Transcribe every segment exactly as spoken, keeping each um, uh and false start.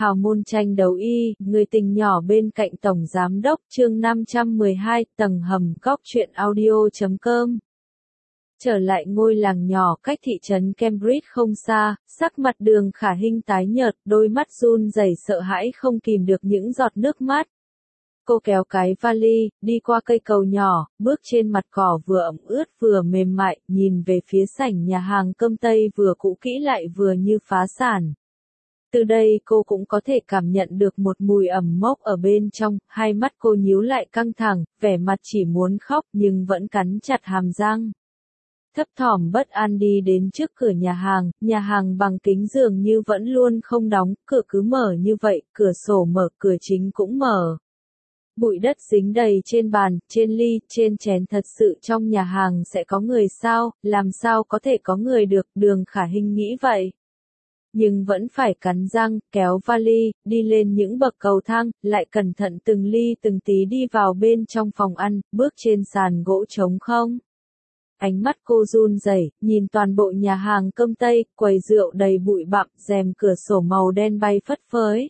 Hào môn tranh đấu y, người tình nhỏ bên cạnh tổng giám đốc, chương năm trăm mười hai, tầng hầm góc truyện audio chấm com. Trở lại ngôi làng nhỏ cách thị trấn Cambridge không xa, sắc mặt Đường Khả Hinh tái nhợt, đôi mắt run rẩy sợ hãi không kìm được những giọt nước mắt. Cô kéo cái vali, đi qua cây cầu nhỏ, bước trên mặt cỏ vừa ẩm ướt vừa mềm mại, nhìn về phía sảnh nhà hàng cơm Tây vừa cũ kỹ lại vừa như phá sản. Từ đây cô cũng có thể cảm nhận được một mùi ẩm mốc ở bên trong, hai mắt cô nhíu lại căng thẳng, vẻ mặt chỉ muốn khóc nhưng vẫn cắn chặt hàm răng. Thấp thỏm bất an đi đến trước cửa nhà hàng, nhà hàng bằng kính dường như vẫn luôn không đóng, cửa cứ mở như vậy, cửa sổ mở, cửa chính cũng mở. Bụi đất dính đầy trên bàn, trên ly, trên chén, thật sự trong nhà hàng sẽ có người sao, làm sao có thể có người được, Đường Khả Hinh nghĩ vậy. Nhưng vẫn phải cắn răng, kéo vali, đi lên những bậc cầu thang, lại cẩn thận từng ly từng tí đi vào bên trong phòng ăn, bước trên sàn gỗ trống không. Ánh mắt cô run rẩy, nhìn toàn bộ nhà hàng cơm Tây, quầy rượu đầy bụi bặm, rèm cửa sổ màu đen bay phất phới.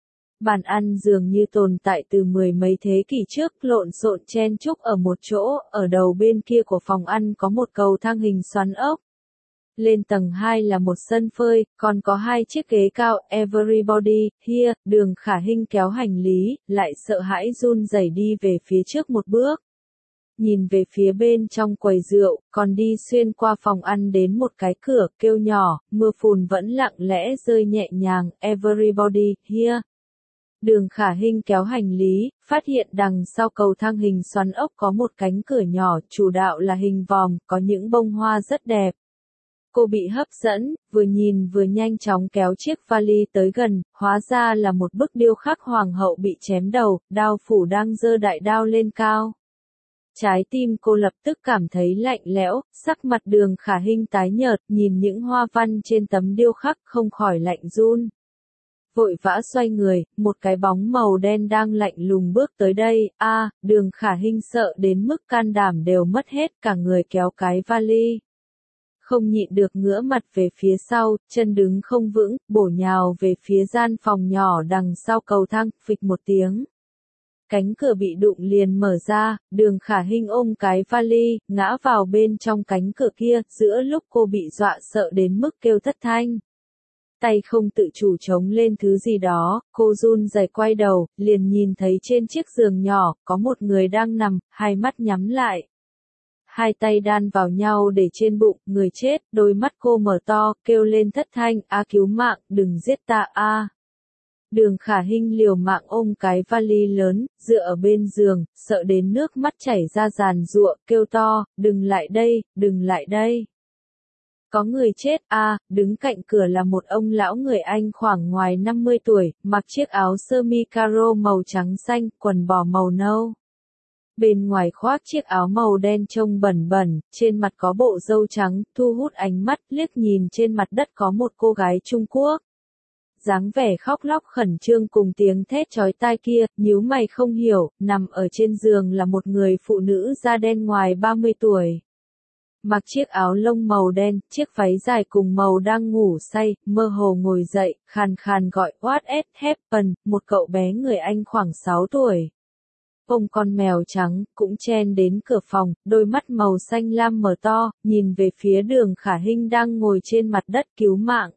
Bàn ăn dường như tồn tại từ mười mấy thế kỷ trước, lộn xộn chen chúc ở một chỗ, ở đầu bên kia của phòng ăn có một cầu thang hình xoắn ốc. Lên tầng hai là một sân phơi, còn có hai chiếc ghế cao, everybody, here, Đường Khả Hinh kéo hành lý, lại sợ hãi run rẩy đi về phía trước một bước. Nhìn về phía bên trong quầy rượu, còn đi xuyên qua phòng ăn đến một cái cửa, kêu nhỏ, mưa phùn vẫn lặng lẽ rơi nhẹ nhàng, everybody, here. Đường Khả Hinh kéo hành lý, phát hiện đằng sau cầu thang hình xoắn ốc có một cánh cửa nhỏ, chủ đạo là hình vòm, có những bông hoa rất đẹp. Cô bị hấp dẫn, vừa nhìn vừa nhanh chóng kéo chiếc vali tới gần, hóa ra là một bức điêu khắc hoàng hậu bị chém đầu, đao phủ đang giơ đại đao lên cao. Trái tim cô lập tức cảm thấy lạnh lẽo, sắc mặt Đường Khả Hinh tái nhợt, nhìn những hoa văn trên tấm điêu khắc không khỏi lạnh run. Vội vã xoay người, một cái bóng màu đen đang lạnh lùng bước tới đây, a, à, Đường Khả Hinh sợ đến mức can đảm đều mất hết, cả người kéo cái vali. Không nhịn được ngửa mặt về phía sau, chân đứng không vững, bổ nhào về phía gian phòng nhỏ đằng sau cầu thang, phịch một tiếng. Cánh cửa bị đụng liền mở ra, Đường Khả Hinh ôm cái vali, ngã vào bên trong cánh cửa kia, giữa lúc cô bị dọa sợ đến mức kêu thất thanh. Tay không tự chủ chống lên thứ gì đó, cô run rẩy quay đầu, liền nhìn thấy trên chiếc giường nhỏ, có một người đang nằm, hai mắt nhắm lại. Hai tay đan vào nhau để trên bụng, người chết, đôi mắt cô mở to, kêu lên thất thanh, a cứu mạng, đừng giết ta a. Đường Khả Hinh liều mạng ôm cái vali lớn, dựa ở bên giường, sợ đến nước mắt chảy ra giàn giụa, kêu to, đừng lại đây, đừng lại đây. Có người chết a, đứng cạnh cửa là một ông lão người Anh khoảng ngoài năm mươi tuổi, mặc chiếc áo sơ mi caro màu trắng xanh, quần bò màu nâu. Bên ngoài khoác chiếc áo màu đen trông bẩn bẩn, trên mặt có bộ râu trắng, thu hút ánh mắt, liếc nhìn trên mặt đất có một cô gái Trung Quốc. Dáng vẻ khóc lóc khẩn trương cùng tiếng thét chói tai kia, nhíu mày không hiểu, nằm ở trên giường là một người phụ nữ da đen ngoài ba mươi tuổi. Mặc chiếc áo lông màu đen, chiếc váy dài cùng màu đang ngủ say, mơ hồ ngồi dậy, khàn khàn gọi what happened, một cậu bé người Anh khoảng sáu tuổi. Ôm con mèo trắng, cũng chen đến cửa phòng, đôi mắt màu xanh lam mở to, nhìn về phía Đường Khả Hinh đang ngồi trên mặt đất cứu mạng.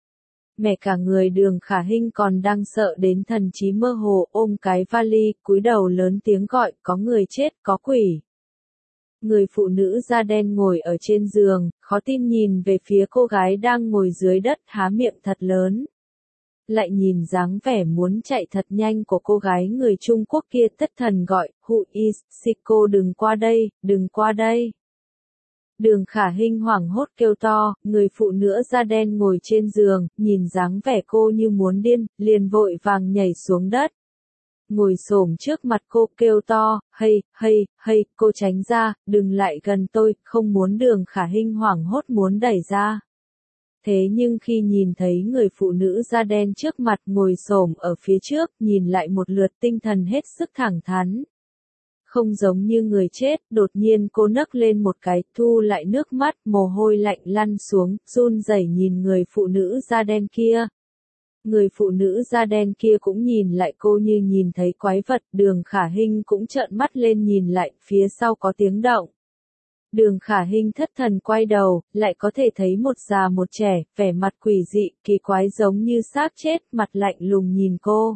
Mẹ cả người Đường Khả Hinh còn đang sợ đến thần trí mơ hồ, ôm cái vali, cúi đầu lớn tiếng gọi, có người chết, có quỷ. Người phụ nữ da đen ngồi ở trên giường, khó tin nhìn về phía cô gái đang ngồi dưới đất, há miệng thật lớn. Lại nhìn dáng vẻ muốn chạy thật nhanh của cô gái người Trung Quốc kia, thất thần gọi, who is she, cô đừng qua đây, đừng qua đây. Đường Khả Hinh hoảng hốt kêu to, người phụ nữ da đen ngồi trên giường, nhìn dáng vẻ cô như muốn điên, liền vội vàng nhảy xuống đất. Ngồi xổm trước mặt cô kêu to, hay, hay, hay, cô tránh ra, đừng lại gần tôi, không muốn. Đường Khả Hinh hoảng hốt muốn đẩy ra. Thế nhưng khi nhìn thấy người phụ nữ da đen trước mặt ngồi xổm ở phía trước, nhìn lại một lượt, tinh thần hết sức thẳng thắn. Không giống như người chết, đột nhiên cô nấc lên một cái, thu lại nước mắt, mồ hôi lạnh lăn xuống, run rẩy nhìn người phụ nữ da đen kia. Người phụ nữ da đen kia cũng nhìn lại cô như nhìn thấy quái vật, Đường Khả Hinh cũng trợn mắt lên nhìn lại, phía sau có tiếng động. Đường Khả Hinh thất thần quay đầu, lại có thể thấy một già một trẻ, vẻ mặt quỷ dị, kỳ quái giống như xác chết, mặt lạnh lùng nhìn cô.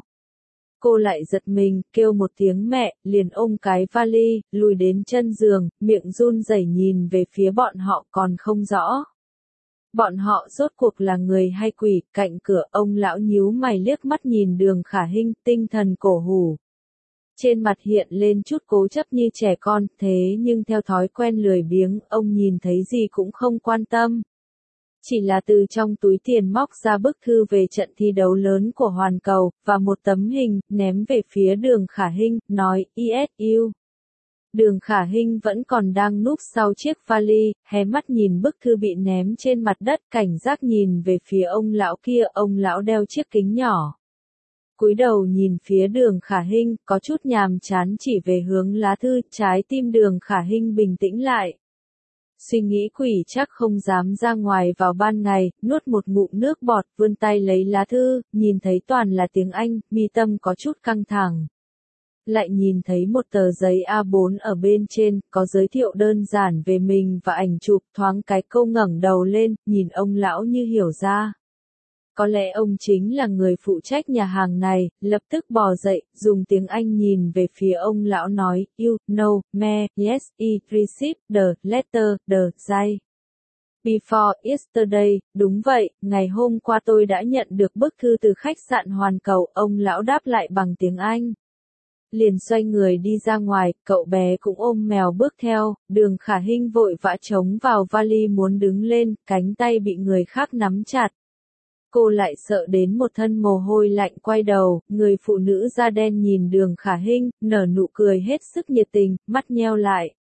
Cô lại giật mình, kêu một tiếng mẹ, liền ôm cái vali, lùi đến chân giường, miệng run rẩy nhìn về phía bọn họ còn không rõ. Bọn họ rốt cuộc là người hay quỷ, cạnh cửa ông lão nhíu mày liếc mắt nhìn Đường Khả Hinh, tinh thần cổ hủ. Trên mặt hiện lên chút cố chấp như trẻ con, thế nhưng theo thói quen lười biếng, ông nhìn thấy gì cũng không quan tâm. Chỉ là từ trong túi tiền móc ra bức thư về trận thi đấu lớn của Hoàn Cầu, và một tấm hình, ném về phía Đường Khả Hinh, nói, i ét u. Đường Khả Hinh vẫn còn đang núp sau chiếc vali, hé mắt nhìn bức thư bị ném trên mặt đất, cảnh giác nhìn về phía ông lão kia, ông lão đeo chiếc kính nhỏ. Cúi đầu nhìn phía Đường Khả Hinh, có chút nhàm chán chỉ về hướng lá thư, trái tim Đường Khả Hinh bình tĩnh lại. Suy nghĩ quỷ chắc không dám ra ngoài vào ban ngày, nuốt một ngụm nước bọt, vươn tay lấy lá thư, nhìn thấy toàn là tiếng Anh, mi tâm có chút căng thẳng. Lại nhìn thấy một tờ giấy a bốn ở bên trên, có giới thiệu đơn giản về mình và ảnh chụp, thoáng cái cô ngẩng đầu lên, nhìn ông lão như hiểu ra. Có lẽ ông chính là người phụ trách nhà hàng này, lập tức bò dậy, dùng tiếng Anh nhìn về phía ông lão nói, you know, me, yes, I received the letter, the day before yesterday, đúng vậy, ngày hôm qua tôi đã nhận được bức thư từ khách sạn Hoàn Cầu, ông lão đáp lại bằng tiếng Anh. Liền xoay người đi ra ngoài, cậu bé cũng ôm mèo bước theo, Đường Khả Hinh vội vã chống vào vali muốn đứng lên, cánh tay bị người khác nắm chặt. Cô lại sợ đến một thân mồ hôi lạnh quay đầu, người phụ nữ da đen nhìn Đường Khả Hinh, nở nụ cười hết sức nhiệt tình, mắt nheo lại.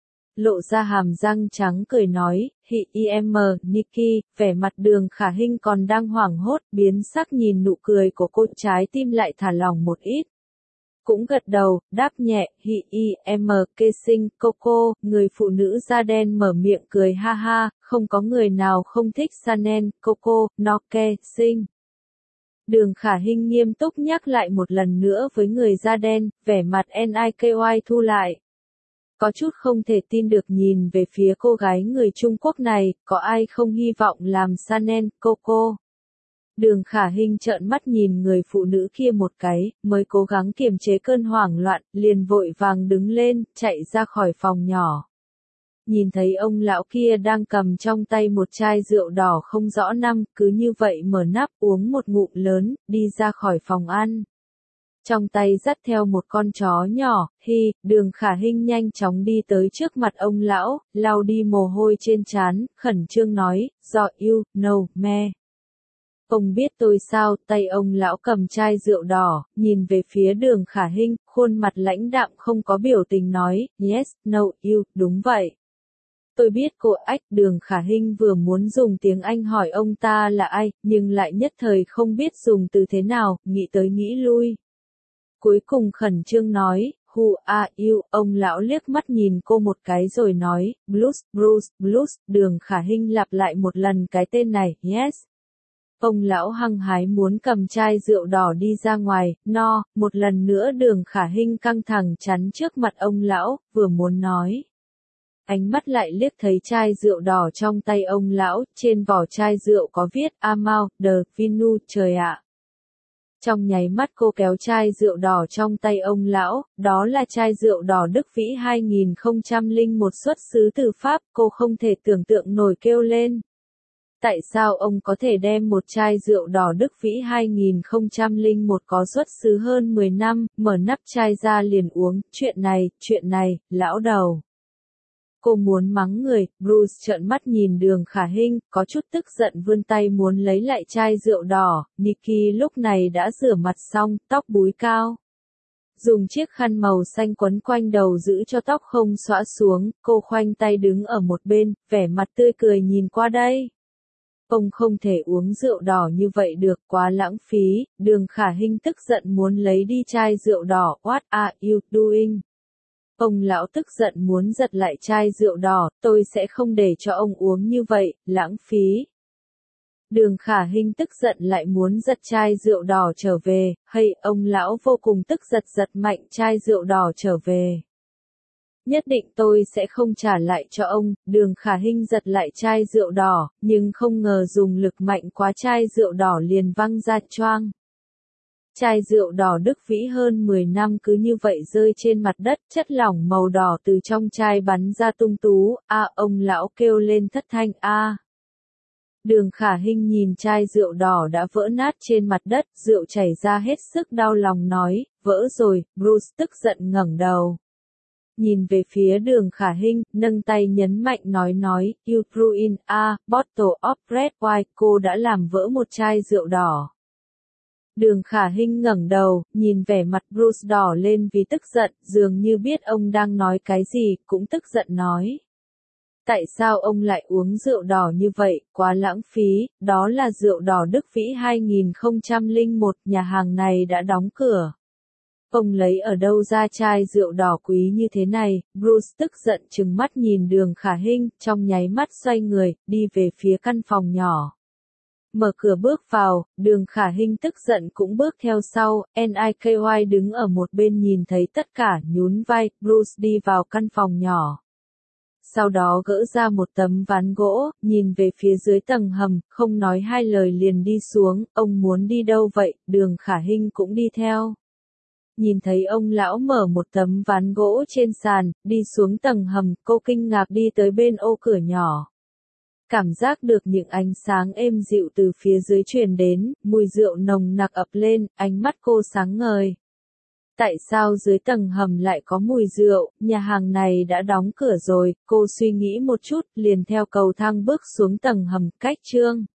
Lộ ra hàm răng trắng cười nói, hi im Nikki, vẻ mặt Đường Khả Hinh còn đang hoảng hốt, biến sắc nhìn nụ cười của cô, trái tim lại thả lỏng một ít. Cũng gật đầu, đáp nhẹ, hi im kê sinh, Coco, người phụ nữ da đen mở miệng cười ha ha, không có người nào không thích Chanel, Coco, Noke, sinh. Đường Khả Hinh nghiêm túc nhắc lại một lần nữa với người da đen, vẻ mặt Niky thu lại. Có chút không thể tin được nhìn về phía cô gái người Trung Quốc này, có ai không hy vọng làm Chanel, Coco. Đường Khả Hinh trợn mắt nhìn người phụ nữ kia một cái, mới cố gắng kiềm chế cơn hoảng loạn, liền vội vàng đứng lên, chạy ra khỏi phòng nhỏ. Nhìn thấy ông lão kia đang cầm trong tay một chai rượu đỏ không rõ năm, cứ như vậy mở nắp uống một ngụm lớn, đi ra khỏi phòng ăn. Trong tay dắt theo một con chó nhỏ, hi, Đường Khả Hinh nhanh chóng đi tới trước mặt ông lão, lau đi mồ hôi trên trán, khẩn trương nói, do you know me. Ông biết tôi sao, tay ông lão cầm chai rượu đỏ, nhìn về phía Đường Khả Hinh, khuôn mặt lãnh đạm không có biểu tình nói, yes, no, you, đúng vậy. Tôi biết cô ách, Đường Khả Hinh vừa muốn dùng tiếng Anh hỏi ông ta là ai, nhưng lại nhất thời không biết dùng từ thế nào, nghĩ tới nghĩ lui. Cuối cùng khẩn trương nói, who are you, ông lão liếc mắt nhìn cô một cái rồi nói, Blues, Bruce, Blues, Đường Khả Hinh lặp lại một lần cái tên này, yes. Ông lão hăng hái muốn cầm chai rượu đỏ đi ra ngoài, no, một lần nữa Đường Khả Hinh căng thẳng chắn trước mặt ông lão, vừa muốn nói. Ánh mắt lại liếc thấy chai rượu đỏ trong tay ông lão, trên vỏ chai rượu có viết, Amau, de Vinu, trời ạ. Trong nháy mắt cô kéo chai rượu đỏ trong tay ông lão, đó là chai rượu đỏ Đức Vĩ hai không không một xuất xứ từ Pháp, cô không thể tưởng tượng nổi kêu lên. Tại sao ông có thể đem một chai rượu đỏ Đức Vĩ hai không không một có xuất xứ hơn mười năm, mở nắp chai ra liền uống, chuyện này, chuyện này, lão đầu. Cô muốn mắng người, Bruce trợn mắt nhìn Đường Khả Hinh, có chút tức giận vươn tay muốn lấy lại chai rượu đỏ, Nikki lúc này đã rửa mặt xong, tóc búi cao. Dùng chiếc khăn màu xanh quấn quanh đầu giữ cho tóc không xõa xuống, cô khoanh tay đứng ở một bên, vẻ mặt tươi cười nhìn qua đây. Ông không thể uống rượu đỏ như vậy được, quá lãng phí, Đường Khả Hinh tức giận muốn lấy đi chai rượu đỏ, what are you doing? Ông lão tức giận muốn giật lại chai rượu đỏ, tôi sẽ không để cho ông uống như vậy, lãng phí. Đường Khả Hinh tức giận lại muốn giật chai rượu đỏ trở về, hay ông lão vô cùng tức giật giật mạnh chai rượu đỏ trở về. Nhất định tôi sẽ không trả lại cho ông, Đường Khả Hinh giật lại chai rượu đỏ, nhưng không ngờ dùng lực mạnh quá chai rượu đỏ liền văng ra choang. Chai rượu đỏ đức vĩ hơn mười năm cứ như vậy rơi trên mặt đất, chất lỏng màu đỏ từ trong chai bắn ra tung tú, a ông lão kêu lên thất thanh a. Đường Khả Hinh nhìn chai rượu đỏ đã vỡ nát trên mặt đất, rượu chảy ra hết sức đau lòng nói, vỡ rồi, Bruce tức giận ngẩng đầu. Nhìn về phía Đường Khả Hinh, nâng tay nhấn mạnh nói nói, you ruin a bottle of red wine, cô đã làm vỡ một chai rượu đỏ. Đường Khả Hinh ngẩng đầu, nhìn vẻ mặt Bruce đỏ lên vì tức giận, dường như biết ông đang nói cái gì, cũng tức giận nói. Tại sao ông lại uống rượu đỏ như vậy, quá lãng phí, đó là rượu đỏ Đức Vĩ hai nghìn không trăm lẻ một, nhà hàng này đã đóng cửa. Ông lấy ở đâu ra chai rượu đỏ quý như thế này, Bruce tức giận trừng mắt nhìn Đường Khả Hinh, trong nháy mắt xoay người, đi về phía căn phòng nhỏ. Mở cửa bước vào, Đường Khả Hinh tức giận cũng bước theo sau, Niky đứng ở một bên nhìn thấy tất cả, nhún vai, Bruce đi vào căn phòng nhỏ. Sau đó gỡ ra một tấm ván gỗ, nhìn về phía dưới tầng hầm, không nói hai lời liền đi xuống, ông muốn đi đâu vậy, Đường Khả Hinh cũng đi theo. Nhìn thấy ông lão mở một tấm ván gỗ trên sàn, đi xuống tầng hầm, cô kinh ngạc đi tới bên ô cửa nhỏ. Cảm giác được những ánh sáng êm dịu từ phía dưới truyền đến, mùi rượu nồng nặc ập lên, ánh mắt cô sáng ngời. Tại sao dưới tầng hầm lại có mùi rượu, nhà hàng này đã đóng cửa rồi, cô suy nghĩ một chút, liền theo cầu thang bước xuống tầng hầm, cách chương.